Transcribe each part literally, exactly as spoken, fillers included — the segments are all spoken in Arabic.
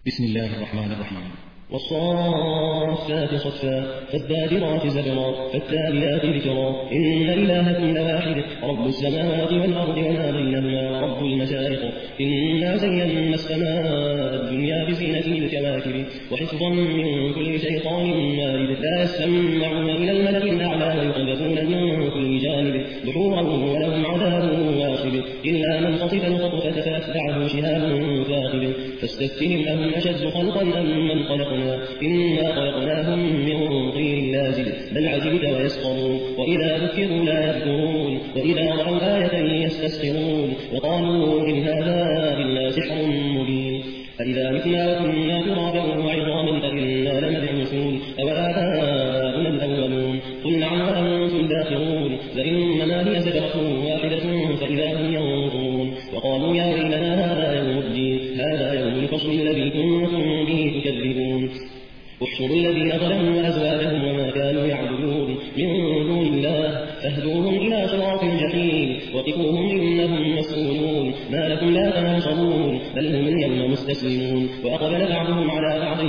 بسم الله الرحمن الرحيم. والصافات صفا فالزاجرات زجرا فالتاليات ذكرا إن إلهكم لواحد رب السماوات والأرض وما بينهما ورب المشارق إنا زينا السماء الدنيا بزينة الكواكب وحفظا من كل شيطان مارد لا يسمعون إلى الملك الأعلى ويقذفون من كل جانب دحورا ولهم عذاب واصب إلا من خطف الخطفة فأتبعه شهاب ثاقب فاستفتهم أهم أشد خلقا أم من خلقنا إنا خلقناهم من طين لازل بل عجبت ويسخرون وإذا ذكروا لا يذكرون وإذا رأوا آية يستسخرون وقالوا إن هذا إلا سحر مبين فإذا متنا وكنا ترابا وعظاما فإنا لمبعوثون أو آباؤنا الأولون قل نعم وأنتم داخرون فإنما هي زجرة واحدة فإذا هم ينظرون وقالوا يا ويلنا هذا يوم الدين هذا يوم الفصل الذي كنتم به تكذبون احشروا الذين ظلموا وأزواجهم وما كانوا يعبدون من دون الله فاهدوهم إلى صراط الجحيم وقفوهم إنهم مسؤولون ما لكم لا تناصرون بل هم اليوم مستسلمون وأقبل بعضهم على بعض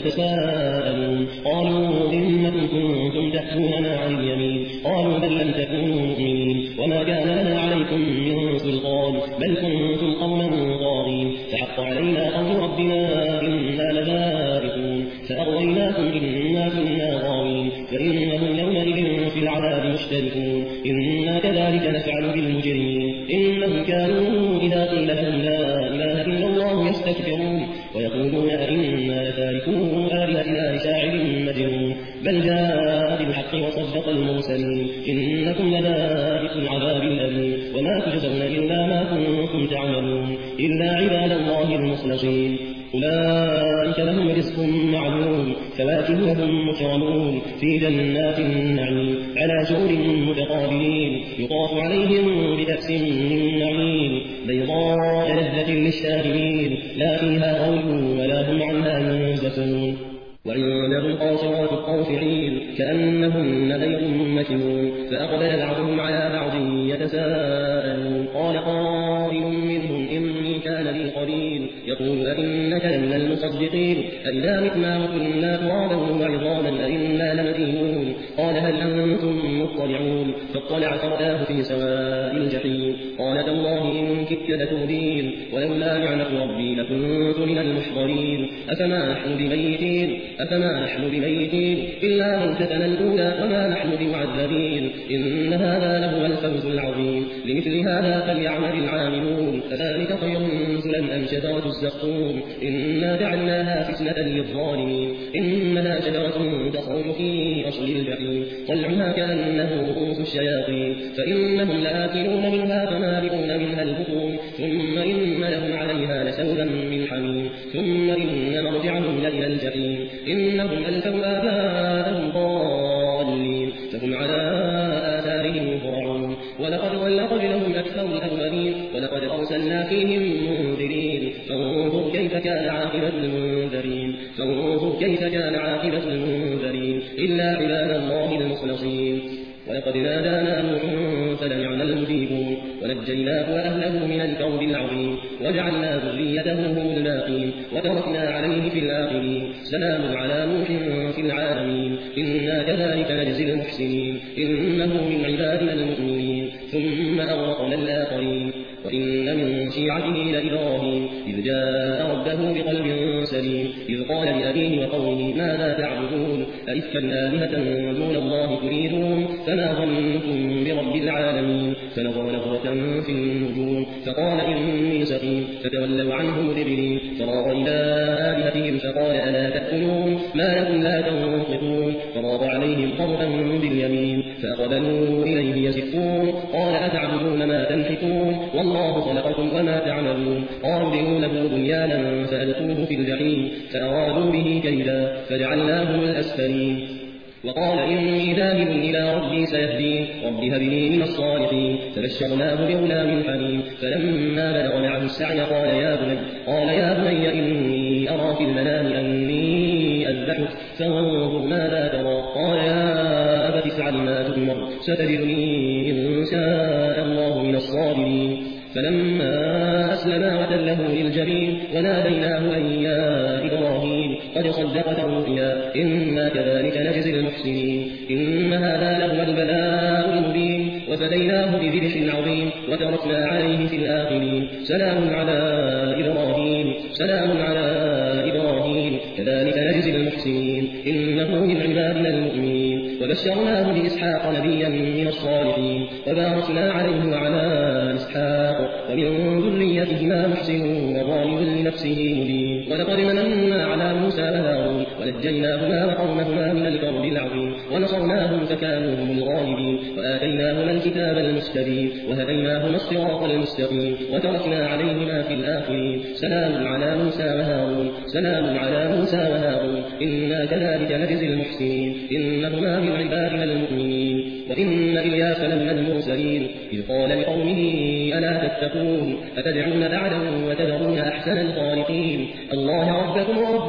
يتساءلون قالوا إنكم كنتم تحكوننا عن اليمين قالوا بل لم تكونوا مؤمنين وما كان لنا عليكم من سلطان بل كنتم قوما طاغين فحق علينا قول ربنا إنا لذائقون فأغويناكم إنا كنا غاوين فإنهم يومئذ في العذاب مشتركون إنا كذلك نفعل بالمجرمين إنهم كانوا إذا قيل لهم لا إله إلا الله يستكبرون ويقولون أئنا لتاركو آلهتنا لشاعر مجنون بل جاء بالحق وصدق المرسلين إنكم لذائق العذاب الأليم وما تجزون إلا ما كنتم تعملون إلا عباد الله المخلصين أولئك لهم رزق معلوم فواكه وهم مكرمون في جنات النعيم على سرر متقابلين يطاف عليهم بكأس من معين بيضاء لذة للشاربين لا فيها غول ولا هم عنها ينزفون وعندهم قاصرات الطرف عين كأنهن بيض مكنون فأقبل بعضهم على بعض يتساءلون قال قائل منهم إني كان لي قرين يقول أئنك لمن المصدقين أئذا متنا وكنا ترابا وعظاما أئنا لمدينون قال هل أنتم مطلعون فاطلع فرآه في سواء الجحيم قال تالله إن كدت لتردين ولولا نعمة ربي لكنت من المحضرين أفما نحن بميتين أفما نحن بميتين إلا موتتنا الأولى وما نحن بمعذبين إن هذا لهو الفوز العظيم لمثل هذا فليعمل العاملون فذلك خير نزلا أم شجرة الزقوم إنا جعلناها فتنة للظالمين إنها شجرة تخرج في أصل الجحيم طلعها كأنه رؤوس الشياطين فإنهم لآكلون منها فمالئون منها البطون ثم إن لهم عليها لشوبا من حميم ثم إن مرجعهم لإلى الجحيم إنهم ألفوا آباءهم ضالين فهم على آثارهم يهرعون ولقد ضل قبلهم أكثر الأولين ولقد أرسلنا فيهم منذرين فانظر كيف كان عاقبة المنذرين فانظر كيف كان عاقبة المنذرين إلا عباد الله المخلصين ولقد نادانا نوح فلنعم المجيبون ونجيناه وأهله من الكرب العظيم وجعلنا ذريته هم الباقين وتركنا عليه في الآخرين سلام على نوح في العالمين إنا كذلك نجزي المحسنين إنه من عبادنا المؤمنين ثم أغرقنا الآخرين وإن من شيعته لإبراهيم إذ جاء ربه بقلب سليم إذ قال لأبيه وقومه ماذا تعبدون أئفكا آلهة دون الله تريدون فما ظنكم برب العالمين فنظر نظرة في النجوم فقال إني سقيم فتولوا عنه مدبرين فراغ إلى آلهتهم فقال ألا تأكلون ما لكم لا تنطقون فراغ عليهم ضربا باليمين فأقبلوا إليه يزفون قال أتعبدون ما تنحتون والله خلقكم وما تعملون قالوا ابنوا له بنيانا فألقوه في الجحيم فأرادوا به كيدا فجعلناهم الأسفلين وقال إني ذاهب إلى ربي سيهدين رب هب لي من الصالحين فبشرناه بغلام حليم فلما بلغ معه السعي قال يا بني قال يا بني إني أرى في المنام أني أذبحك فانظر ماذا ترى قال يا أبت افعل ما تؤمر ستجدني إن شاء الله من الصابرين فلما أسلما وتله للجبين وناديناه أن يا إبراهيم قد صدقت الرؤيا إنا كذلك نجزي المحسنين إن هذا لهو البلاء المبين وفديناه بذبح عظيم وتركنا عليه في الآخرين سلام على إبراهيم سلام على إبراهيم كذلك نجزي المحسنين إنه من عبادنا المؤمنين وبشرناه بإسحاق نبيا من الصالحين وباركنا عليه وعلى إسحاق ومن ذريتهما محسن وظالم لنفسه مبين ولقد مننا على موسى وهارون ونجيناهما وقومهما من الكرب العظيم ونصرناهم فكانوا هم الغالبين وآتيناهما الكتاب المستبين وهديناهما الصراط المستقيم وتركنا عليهما في الآخرين سلام على موسى وهارون سلام على موسى وهارون إنا كذلك نجزي المحسنين إنهما من عبادنا المؤمنين وإن إلياس لمن المرسلين إذ قال لقومه ألا تتقون أتدعون بعدا وتذرون أحسن الخالقين الله ربكم ورب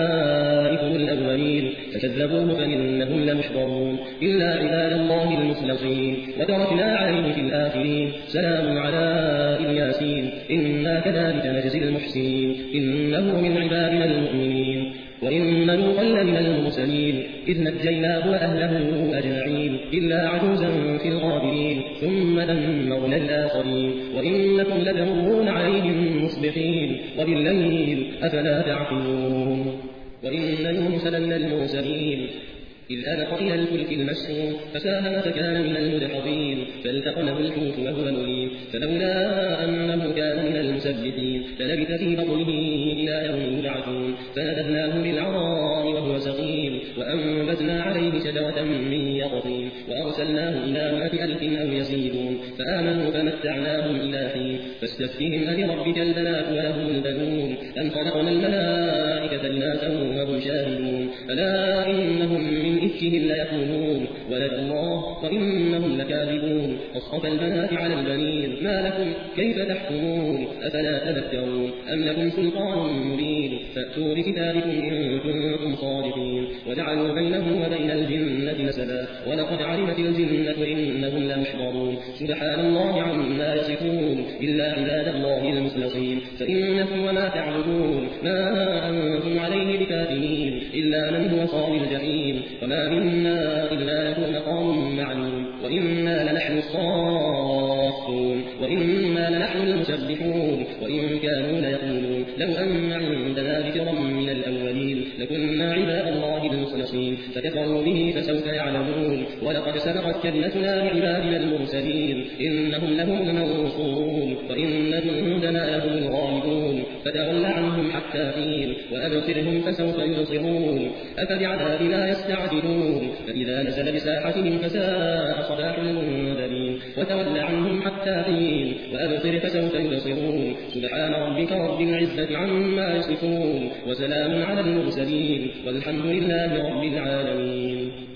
آبائكم الأولين فكذبوه فإنهم لمحضرون إلا عباد الله المخلصين وتركنا عليه في الآخرين سلام على الياسين إنا كذلك نجزي المحسنين إنه من عبادنا المؤمنين وإن لوطا لمن المرسلين إذ نجيناه وأهله أجمعين إلا عجوزا في الغابرين ثم دمرنا الآخرين وإنكم لتمرون عليهم مصبحين وبالليل أفلا تعقلون وإن يونس لمن المرسلين إذ أبق إلى الفلك المشحون فساهم فكان من المدحضين فالتقمه الحوت وهو مليم فلولا أنه كان من المسبحين فلبث في بطنه إلى يوم يبعثون فنبذناه بالعراء وهو سقيم وأنبتنا عليه شجرة من يقطين وأرسلناه إلى مائة ألف أو يزيدون فآمنوا فمتعناهم إلى حين فاستفتهم ألربك البنات ولهم البنون أم خلقنا الملائكة إناثا وهم شاهدون ألا إنهم من إفكهم ليقولون ولد الله وإنهم لكاذبون أصطفى البنات على البنين ما لكم كيف تحكمون أفلا تذكرون أم لكم سلطان مبين فأتوا بكتابكم إن كنتم صادقين وجعلوا بينه وبين الجنة نسبا ولقد علمت الجنة إنهم لمحضرون سبحان الله عما يصفون إلا عباد الله المخلصين فإنكم وما تعبدون ما أنتم عليه بكافرين إلا من هو صال الجحيم وما منا إلا له مقام معلوم وإنا لنحن الصافون وإنا لنحن المسبحون وإن كانوا ليقولون لو أن عندنا ذكرا من الأولين لكنا عباد الله المخلصين فكفروا به فسوف يعلمون ولقد سبقت كلمتنا لعبادنا المرسلين إنهم لهم المنصورون وإن جندنا لهم الغالبون فتول عنهم حتى حين وأبصرهم فسوف يبصرون أفبعذابنا يستعجلون فإذا نزل بساحتهم فساء صباح المنذرين وتول عنهم حتى حين وأبصر فسوف يبصرون سبحان ربك رب العزة عما يصفون وسلام على المرسلين والحمد لله رب العالمين.